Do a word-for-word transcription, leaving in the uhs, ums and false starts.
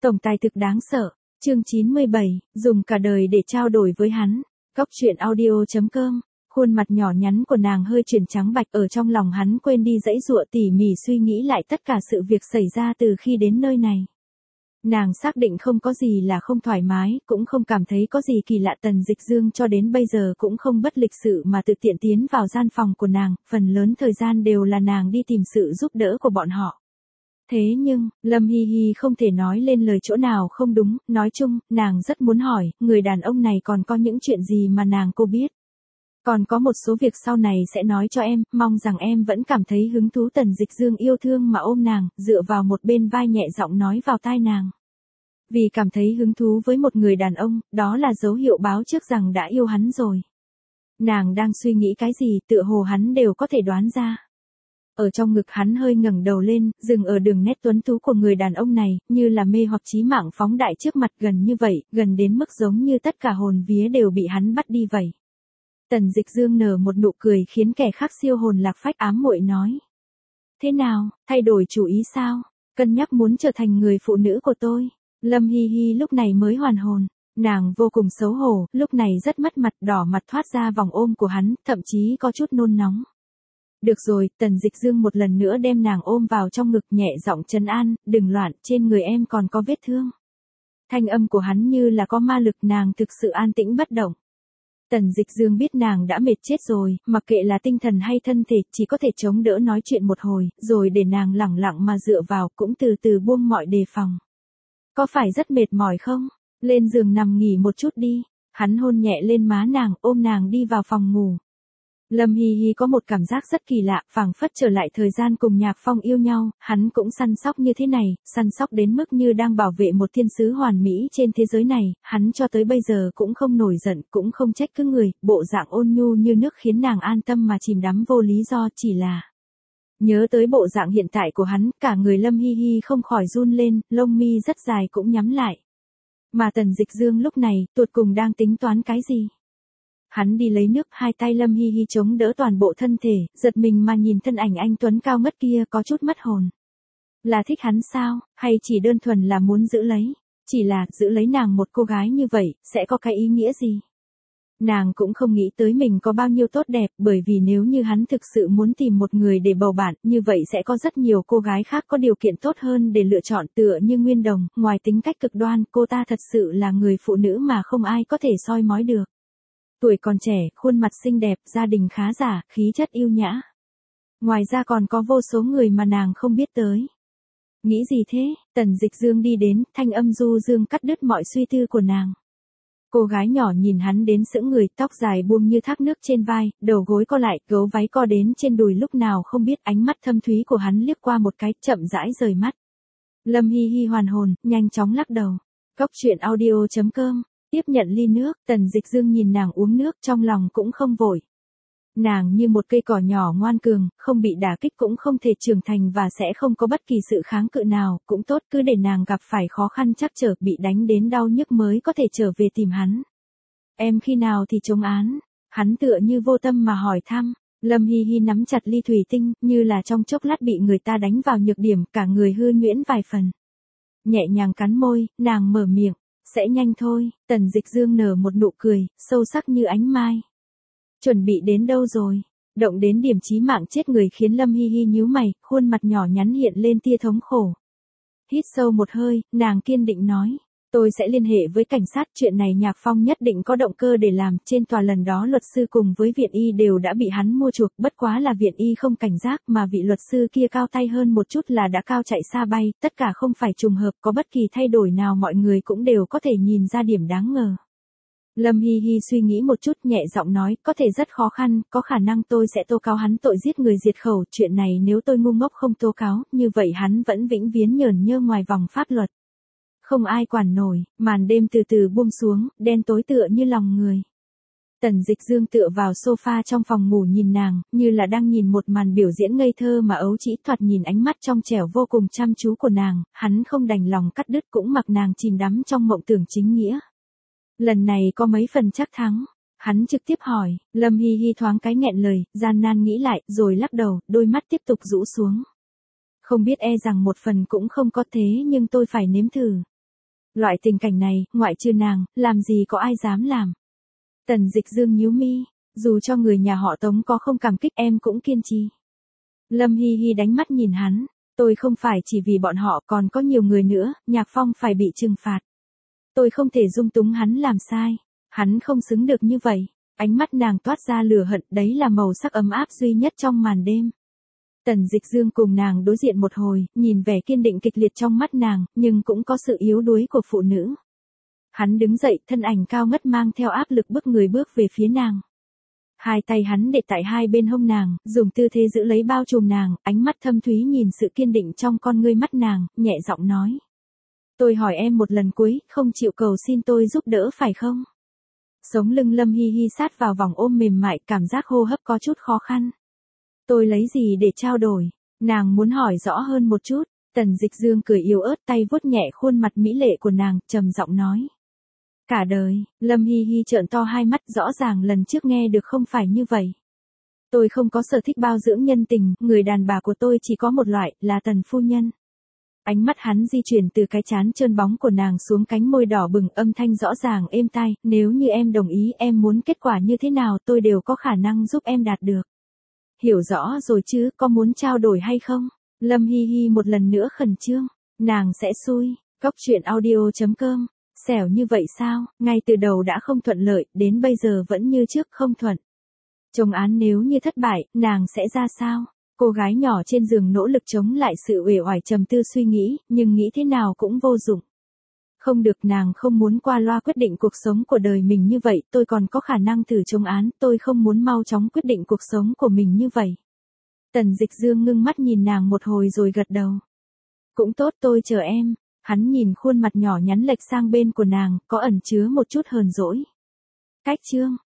Tổng tài thực đáng sợ. Chương chín mươi bảy, dùng cả đời để trao đổi với hắn. Góc truyện audio chấm com. Khuôn mặt nhỏ nhắn của nàng hơi chuyển trắng bạch, ở trong lòng hắn quên đi dãy dụa tỉ mỉ suy nghĩ lại tất cả sự việc xảy ra từ khi đến nơi này. Nàng xác định không có gì là không thoải mái, cũng không cảm thấy có gì kỳ lạ. Tần Dịch Dương cho đến bây giờ cũng không bất lịch sự mà tự tiện tiến vào gian phòng của nàng, phần lớn thời gian đều là nàng đi tìm sự giúp đỡ của bọn họ. Thế nhưng, Lâm Hi Hi không thể nói lên lời chỗ nào không đúng, nói chung, nàng rất muốn hỏi, người đàn ông này còn có những chuyện gì mà nàng cô biết. Còn có một số việc sau này sẽ nói cho em, mong rằng em vẫn cảm thấy hứng thú. Tần Dịch Dương yêu thương mà ôm nàng, dựa vào một bên vai nhẹ giọng nói vào tai nàng. Vì cảm thấy hứng thú với một người đàn ông, đó là dấu hiệu báo trước rằng đã yêu hắn rồi. Nàng đang suy nghĩ cái gì tựa hồ hắn đều có thể đoán ra. Ở trong ngực hắn hơi ngẩng đầu lên, dừng ở đường nét tuấn tú của người đàn ông này, như là mê hoặc chí mạng phóng đại trước mặt, gần như vậy, gần đến mức giống như tất cả hồn vía đều bị hắn bắt đi vậy. Tần Dịch Dương nở một nụ cười khiến kẻ khác siêu hồn lạc phách, ám muội nói. Thế nào, thay đổi chủ ý sao? Cân nhắc muốn trở thành người phụ nữ của tôi. Lâm Hi Hi lúc này mới hoàn hồn. Nàng vô cùng xấu hổ, lúc này rất mất mặt, đỏ mặt thoát ra vòng ôm của hắn, thậm chí có chút nôn nóng. Được rồi, Tần Dịch Dương một lần nữa đem nàng ôm vào trong ngực, nhẹ giọng trấn an, đừng loạn, trên người em còn có vết thương. Thanh âm của hắn như là có ma lực, nàng thực sự an tĩnh bất động. Tần Dịch Dương biết nàng đã mệt chết rồi, mặc kệ là tinh thần hay thân thể, chỉ có thể chống đỡ nói chuyện một hồi, rồi để nàng lẳng lặng mà dựa vào, cũng từ từ buông mọi đề phòng. Có phải rất mệt mỏi không? Lên giường nằm nghỉ một chút đi. Hắn hôn nhẹ lên má nàng, ôm nàng đi vào phòng ngủ. Lâm Hi Hi có một cảm giác rất kỳ lạ, phảng phất trở lại thời gian cùng Nhạc Phong yêu nhau, hắn cũng săn sóc như thế này, săn sóc đến mức như đang bảo vệ một thiên sứ hoàn mỹ trên thế giới này, hắn cho tới bây giờ cũng không nổi giận, cũng không trách cứ người, bộ dạng ôn nhu như nước khiến nàng an tâm mà chìm đắm vô lý do, chỉ là nhớ tới bộ dạng hiện tại của hắn, cả người Lâm Hi Hi không khỏi run lên, lông mi rất dài cũng nhắm lại. Mà Tần Dịch Dương lúc này, tụt cùng đang tính toán cái gì? Hắn đi lấy nước, hai tay Lâm Hi Hi chống đỡ toàn bộ thân thể, giật mình mà nhìn thân ảnh anh tuấn cao ngất kia, có chút mất hồn. Là thích hắn sao, hay chỉ đơn thuần là muốn giữ lấy? Chỉ là, giữ lấy nàng một cô gái như vậy, sẽ có cái ý nghĩa gì? Nàng cũng không nghĩ tới mình có bao nhiêu tốt đẹp, bởi vì nếu như hắn thực sự muốn tìm một người để bầu bạn, như vậy sẽ có rất nhiều cô gái khác có điều kiện tốt hơn để lựa chọn. Tựa như Nguyên Đồng, ngoài tính cách cực đoan, cô ta thật sự là người phụ nữ mà không ai có thể soi mói được. Tuổi còn trẻ, khuôn mặt xinh đẹp, gia đình khá giả, khí chất yêu nhã. Ngoài ra còn có vô số người mà nàng không biết tới. Nghĩ gì thế? Tần Dịch Dương đi đến, thanh âm du dương cắt đứt mọi suy tư của nàng. Cô gái nhỏ nhìn hắn đến sững người, tóc dài buông như thác nước trên vai, đầu gối co lại, gấu váy co đến trên đùi, lúc nào không biết, ánh mắt thâm thúy của hắn liếc qua một cái, chậm rãi rời mắt. Lâm Hi Hi hoàn hồn, nhanh chóng lắc đầu. Góc truyện audio chấm com. Tiếp nhận ly nước, Tần Dịch Dương nhìn nàng uống nước, trong lòng cũng không vội. Nàng như một cây cỏ nhỏ ngoan cường, không bị đả kích cũng không thể trưởng thành và sẽ không có bất kỳ sự kháng cự nào, cũng tốt, cứ để nàng gặp phải khó khăn trắc trở, bị đánh đến đau nhức mới có thể trở về tìm hắn. Em khi nào thì chống án? Hắn tựa như vô tâm mà hỏi thăm. Lâm Hi Hi nắm chặt ly thủy tinh, như là trong chốc lát bị người ta đánh vào nhược điểm, cả người hư nhuyễn vài phần. Nhẹ nhàng cắn môi, nàng mở miệng. Sẽ nhanh thôi. Tần Dịch Dương nở một nụ cười, sâu sắc như ánh mai. Chuẩn bị đến đâu rồi? Động đến điểm chí mạng chết người khiến Lâm Hi Hi nhíu mày, khuôn mặt nhỏ nhắn hiện lên tia thống khổ. Hít sâu một hơi, nàng kiên định nói. Tôi sẽ liên hệ với cảnh sát, chuyện này Nhạc Phong nhất định có động cơ để làm, trên tòa lần đó luật sư cùng với viện y đều đã bị hắn mua chuộc, bất quá là viện y không cảnh giác, mà vị luật sư kia cao tay hơn một chút là đã cao chạy xa bay, tất cả không phải trùng hợp, có bất kỳ thay đổi nào mọi người cũng đều có thể nhìn ra điểm đáng ngờ. Lâm Hi Hi suy nghĩ một chút, nhẹ giọng nói, có thể rất khó khăn, có khả năng tôi sẽ tố cáo hắn tội giết người diệt khẩu, chuyện này nếu tôi ngu ngốc không tố cáo, như vậy hắn vẫn vĩnh viễn nhởn nhơ ngoài vòng pháp luật. Không ai quản nổi, màn đêm từ từ buông xuống, đen tối tựa như lòng người. Tần Dịch Dương tựa vào sofa trong phòng ngủ nhìn nàng, như là đang nhìn một màn biểu diễn ngây thơ mà ấu trĩ, thoạt nhìn ánh mắt trong trẻo vô cùng chăm chú của nàng, hắn không đành lòng cắt đứt, cũng mặc nàng chìm đắm trong mộng tưởng chính nghĩa. Lần này có mấy phần chắc thắng? Hắn trực tiếp hỏi. Lâm Hi Hi thoáng cái nghẹn lời, gian nan nghĩ lại, rồi lắc đầu, đôi mắt tiếp tục rũ xuống. Không biết, e rằng một phần cũng không có, thế nhưng tôi phải nếm thử. Loại tình cảnh này, ngoại trừ nàng, làm gì có ai dám làm. Tần Dịch Dương nhíu mi, dù cho người nhà họ Tống có không cảm kích em cũng kiên trì. Lâm Hi Hi đánh mắt nhìn hắn, tôi không phải chỉ vì bọn họ, còn có nhiều người nữa, Nhạc Phong phải bị trừng phạt. Tôi không thể dung túng hắn làm sai, hắn không xứng được như vậy. Ánh mắt nàng toát ra lửa hận, đấy là màu sắc ấm áp duy nhất trong màn đêm. Tần Dịch Dương cùng nàng đối diện một hồi, nhìn vẻ kiên định kịch liệt trong mắt nàng, nhưng cũng có sự yếu đuối của phụ nữ. Hắn đứng dậy, thân ảnh cao ngất mang theo áp lực bước người bước về phía nàng. Hai tay hắn để tại hai bên hông nàng, dùng tư thế giữ lấy bao trùm nàng, ánh mắt thâm thúy nhìn sự kiên định trong con ngươi mắt nàng, nhẹ giọng nói. Tôi hỏi em một lần cuối, không chịu cầu xin tôi giúp đỡ phải không? Sống lưng Lâm Hi Hi sát vào vòng ôm mềm mại, cảm giác hô hấp có chút khó khăn. Tôi lấy gì để trao đổi? Nàng muốn hỏi rõ hơn một chút. Tần Dịch Dương cười yếu ớt, tay vuốt nhẹ khuôn mặt mỹ lệ của nàng, trầm giọng nói. Cả đời. Lâm Hi Hi trợn to hai mắt, rõ ràng lần trước nghe được không phải như vậy. Tôi không có sở thích bao dưỡng nhân tình, người đàn bà của tôi chỉ có một loại, là Tần phu nhân. Ánh mắt hắn di chuyển từ cái trán trơn bóng của nàng xuống cánh môi đỏ bừng, âm thanh rõ ràng êm tai, nếu như em đồng ý, em muốn kết quả như thế nào tôi đều có khả năng giúp em đạt được. Hiểu rõ rồi chứ, có muốn trao đổi hay không? Lâm Hi Hi một lần nữa khẩn trương, nàng sẽ xui. Cóc truyện audio chấm com, xẻo như vậy sao, ngay từ đầu đã không thuận lợi, đến bây giờ vẫn như trước không thuận. Chống án nếu như thất bại, nàng sẽ ra sao? Cô gái nhỏ trên giường nỗ lực chống lại sự uể oải trầm tư suy nghĩ, nhưng nghĩ thế nào cũng vô dụng. Không được, nàng không muốn qua loa quyết định cuộc sống của đời mình như vậy, tôi còn có khả năng thử chống án, tôi không muốn mau chóng quyết định cuộc sống của mình như vậy. Tần Dịch Dương ngưng mắt nhìn nàng một hồi rồi gật đầu. Cũng tốt, tôi chờ em. Hắn nhìn khuôn mặt nhỏ nhắn lệch sang bên của nàng, có ẩn chứa một chút hờn dỗi. Cách chương